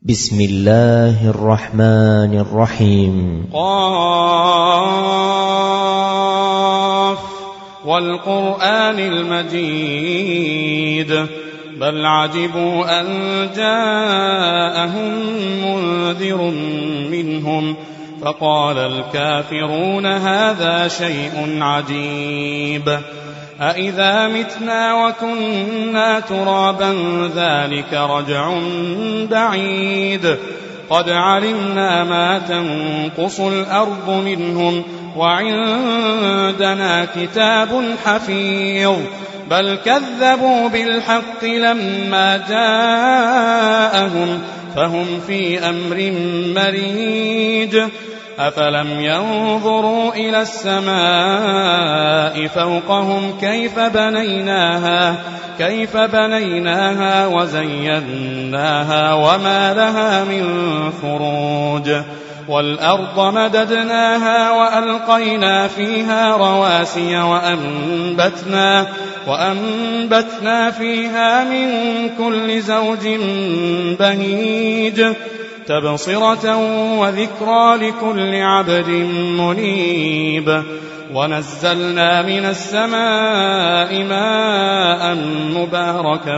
بسم الله الرحمن الرحيم. قاف والقرآن المجيد بل عجبوا أن جاءهم منذر منهم فقال الكافرون هذا شيء عجيب أإذا متنا وكنا ترابا ذلك رجع بعيد قد علمنا ما تنقص الأرض منهم وعندنا كتاب حفيظ بل كذبوا بالحق لما جاءهم فهم في أمر مريج أفلم ينظروا إلى السماء فوقهم كيف بنيناها وزيناها وما لها من فروج والأرض مددناها وألقينا فيها رواسي وأنبتنا فيها من كل زوج بهيج تبصرة وذكرى لكل عبد منيب ونزلنا من السماء ماء مباركا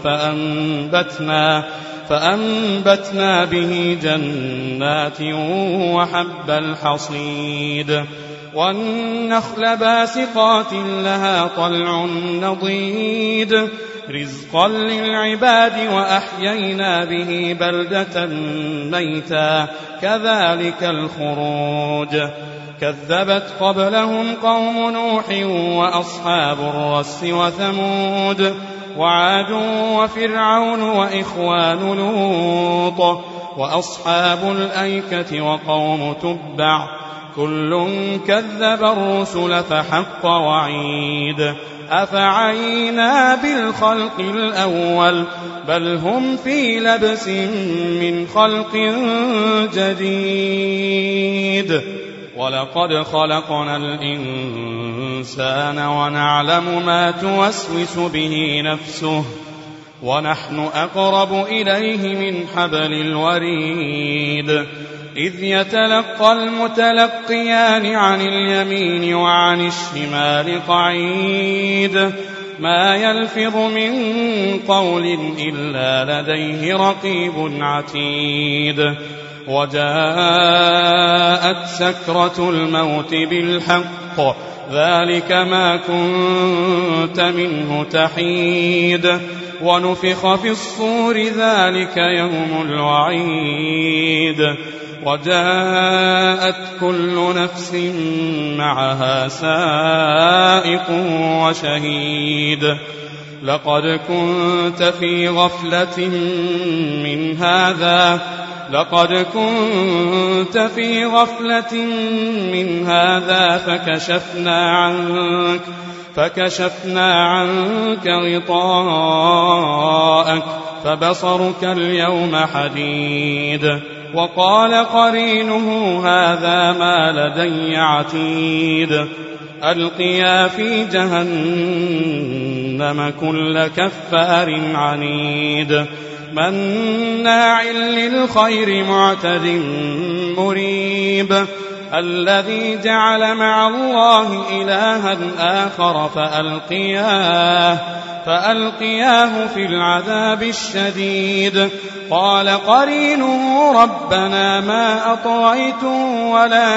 فأنبتنا به جنات وحب الحصيد والنخل باسقات لها طلع نضيد رزقا للعباد وأحيينا به بلدة ميتا كذلك الخروج كذبت قبلهم قوم نوح وأصحاب الرس وثمود وعاد وفرعون وإخوان لوط وأصحاب الأيكة وقوم تبع كل كذب الرسل فحق وعيد أفعينا بالخلق الأول بل هم في لبس من خلق جديد ولقد خلقنا الإنسان ونعلم ما توسوس به نفسه ونحن أقرب إليه من حبل الوريد إذ يتلقى المتلقيان عن اليمين وعن الشمال قعيد ما يلفظ من قول إلا لديه رقيب عتيد وجاءت سكرة الموت بالحق ذلك ما كنت منه تحيد ونفخ في الصور ذلك يوم الوعيد وجاءت كل نفس معها سائق وشهيد لقد كنت في غفلة من هذا فكشفنا عنك غطاءك فبصرك اليوم حديد وقال قرينه هذا ما لدي عتيد ألقيا في جهنم كل كفار عنيد مناع للخير معتد مريب الذي جعل مع الله إلها آخر فألقياه في العذاب الشديد قال قرينه ربنا ما أطغيته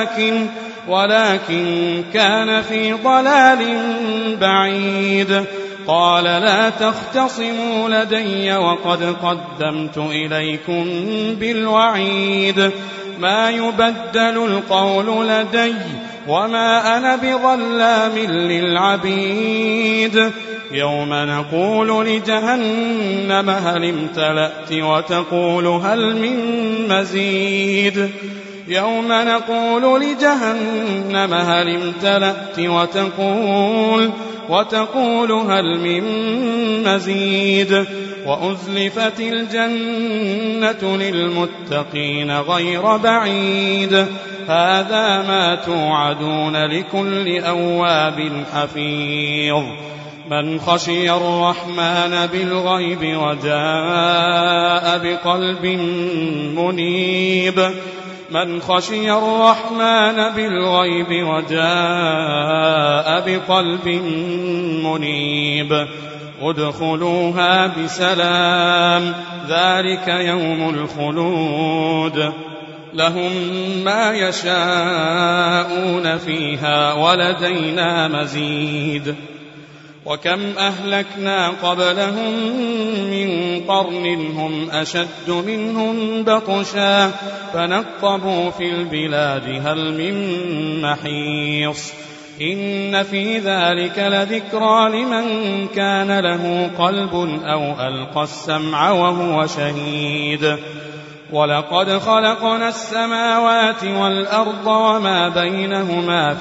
ولكن كان في ضلال بعيد قال لا تختصموا لدي وقد قدمت إليكم بالوعيد ما يبدل القول لدي وما أنا بظلام للعبيد يوم نقول لجهنم هل امتلأت وتقول هل من مزيد يوم نقول لجهنم هل امتلأت وتقول هل من مزيد وأزلفت الجنة للمتقين غير بعيد هذا ما توعدون لكل أواب حفيظ من خشي الرحمن بالغيب وجاء بقلب منيب من خشي الرحمن بالغيب وجاء بقلب منيب ادخلوها بسلام ذلك يوم الخلود لهم ما يشاءون فيها ولدينا مزيد وكم أهلكنا قبلهم من قرن هم أشد منهم بطشا فنقبوا في البلاد هل من محيص إن في ذلك لذكرى لمن كان له قلب أو ألقى السمع وهو شهيد ولقد خلقنا السماوات والأرض وما بينهما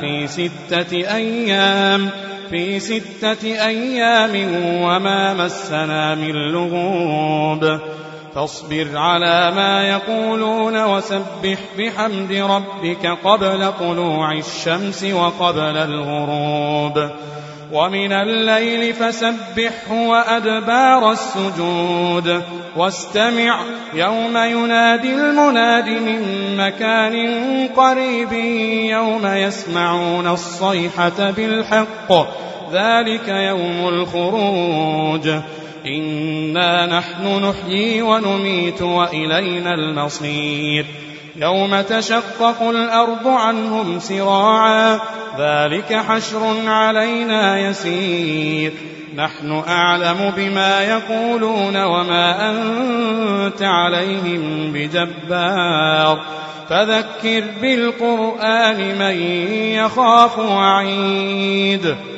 في 6 أيام وما مسنا من لغوب فاصبر على ما يقولون وسبح بحمد ربك قبل طلوع الشمس وقبل الغروب ومن الليل فسبحه وأدبار السجود واستمع يوم ينادي المناد من مكان قريب يوم يسمعون الصيحة بالحق ذلك يوم الخروج إنا نحن نحيي ونميت وإلينا المصير يوم تشقق الأرض عنهم سراعا ذلك حشر علينا يسير نحن أعلم بما يقولون وما أنت عليهم بجبار فذكر بالقرآن من يخاف وعيد